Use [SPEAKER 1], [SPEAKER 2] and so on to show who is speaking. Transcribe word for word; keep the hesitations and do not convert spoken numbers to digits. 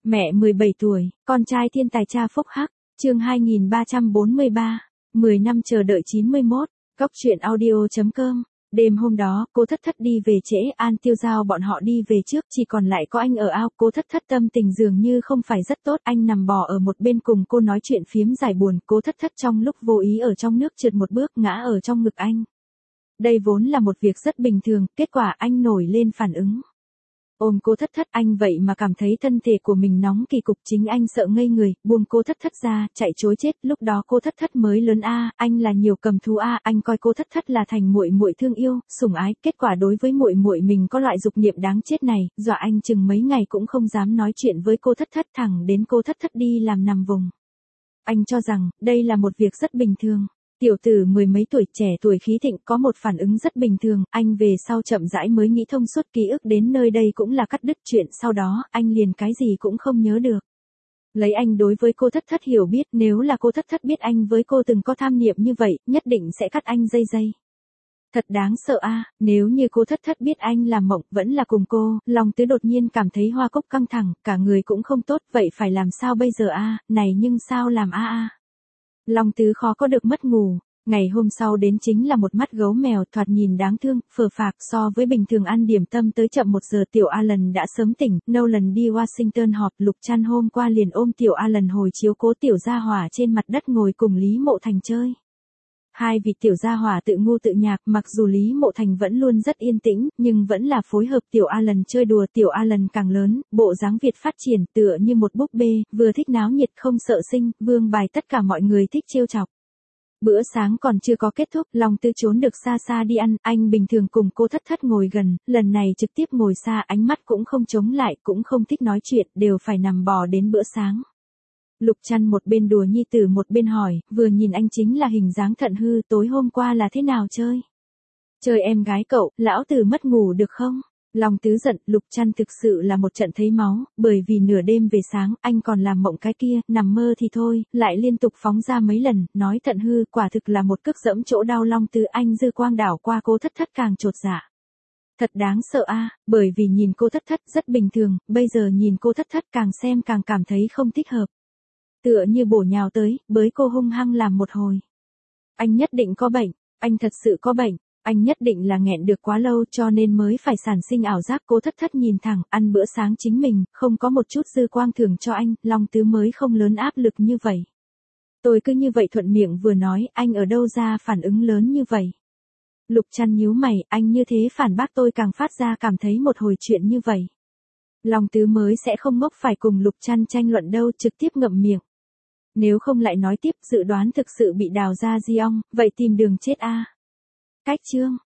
[SPEAKER 1] Mẹ mười bảy tuổi, con trai thiên tài cha phúc hắc, chương hai nghìn ba trăm bốn mươi ba, mười năm chờ đợi chín mươi mốt, góc truyện audio chấm com. Đêm hôm đó, cô Thất Thất đi về trễ, An Tiêu Giao bọn họ đi về trước, chỉ còn lại có anh ở ao. Cô Thất Thất tâm tình dường như không phải rất tốt, anh nằm bò ở một bên cùng cô nói chuyện phiếm giải buồn. Cô Thất Thất trong lúc vô ý ở trong nước trượt một bước ngã ở trong ngực anh. Đây vốn là một việc rất bình thường, kết quả anh nổi lên phản ứng. Ôm cô Thất Thất, anh vậy mà cảm thấy thân thể của mình nóng kỳ cục, chính anh sợ ngây người, buông cô Thất Thất ra, chạy trối chết. Lúc đó cô Thất Thất mới lớn a, anh là nhiều cầm thú a, anh coi cô Thất Thất là thành muội muội thương yêu, sủng ái, kết quả đối với muội muội mình có loại dục niệm đáng chết này, dọa anh chừng mấy ngày cũng không dám nói chuyện với cô Thất Thất, thẳng đến cô Thất Thất đi làm nằm vùng. Anh cho rằng đây là một việc rất bình thường. Tiểu tử mười mấy tuổi, trẻ tuổi khí thịnh, có một phản ứng rất bình thường, anh về sau chậm rãi mới nghĩ thông suốt, ký ức đến nơi đây cũng là cắt đứt chuyện, sau đó, anh liền cái gì cũng không nhớ được. Lấy anh đối với cô Thất Thất hiểu biết, nếu là cô Thất Thất biết anh với cô từng có tham niệm như vậy, nhất định sẽ cắt anh dây dây. Thật đáng sợ a, nếu như cô Thất Thất biết anh là mộng, vẫn là cùng cô, lòng tứ đột nhiên cảm thấy hoa cúc căng thẳng, cả người cũng không tốt, vậy phải làm sao bây giờ a, này nhưng sao làm a a. Long Tứ khó có được mất ngủ, ngày hôm sau đến chính là một mắt gấu mèo, thoạt nhìn đáng thương, phờ phạc, so với bình thường ăn điểm tâm tới chậm một giờ. Tiểu Alan đã sớm tỉnh, Nolan đi Washington họp, Lục Trăn hôm qua liền ôm Tiểu Alan hồi chiếu cố tiểu gia hỏa trên mặt đất ngồi cùng Lý Mộ Thành chơi. Hai vị tiểu gia hỏa tự ngu tự nhạc, mặc dù Lý Mộ Thành vẫn luôn rất yên tĩnh, nhưng vẫn là phối hợp Tiểu Alan chơi đùa. Tiểu Alan càng lớn, bộ dáng Việt phát triển, tựa như một búp bê, vừa thích náo nhiệt không sợ sinh, vương bài tất cả mọi người thích trêu chọc. Bữa sáng còn chưa có kết thúc, Long Tư trốn được xa xa đi ăn, anh bình thường cùng cô Thất Thất ngồi gần, lần này trực tiếp ngồi xa, ánh mắt cũng không chống lại, cũng không thích nói chuyện, đều phải nằm bò đến bữa sáng. Lục Trăn một bên đùa nhi tử một bên hỏi, vừa nhìn anh chính là hình dáng thận hư, tối hôm qua là thế nào chơi? Chơi em gái cậu, lão tử mất ngủ được không? Long Tứ giận, Lục Trăn thực sự là một trận thấy máu, bởi vì nửa đêm về sáng, anh còn làm mộng cái kia, nằm mơ thì thôi, lại liên tục phóng ra mấy lần, nói thận hư, quả thực là một cước dẫm chỗ đau. Long Tứ anh dư quang đảo qua cô Thất Thất càng chột dạ. Thật đáng sợ a, bởi vì nhìn cô Thất Thất rất bình thường, bây giờ nhìn cô Thất Thất càng xem càng cảm thấy không thích hợp. Tựa như bổ nhào tới, bới cô hung hăng làm một hồi. Anh nhất định có bệnh, anh thật sự có bệnh. Anh nhất định là nghẹn được quá lâu cho nên mới phải sản sinh ảo giác. Cô Thất Thất nhìn thẳng, ăn bữa sáng chính mình, không có một chút dư quang thưởng cho anh, Long Tứ mới không lớn áp lực như vậy. Tôi cứ như vậy thuận miệng vừa nói, anh ở đâu ra phản ứng lớn như vậy? Lục Trăn nhíu mày, anh như thế phản bác tôi càng phát ra cảm thấy một hồi chuyện như vậy. Long Tứ mới sẽ không ngốc phải cùng Lục Trăn tranh luận đâu, trực tiếp ngậm miệng. Nếu không lại nói tiếp, dự đoán thực sự bị đào ra di ong, vậy tìm đường chết a. Cách chương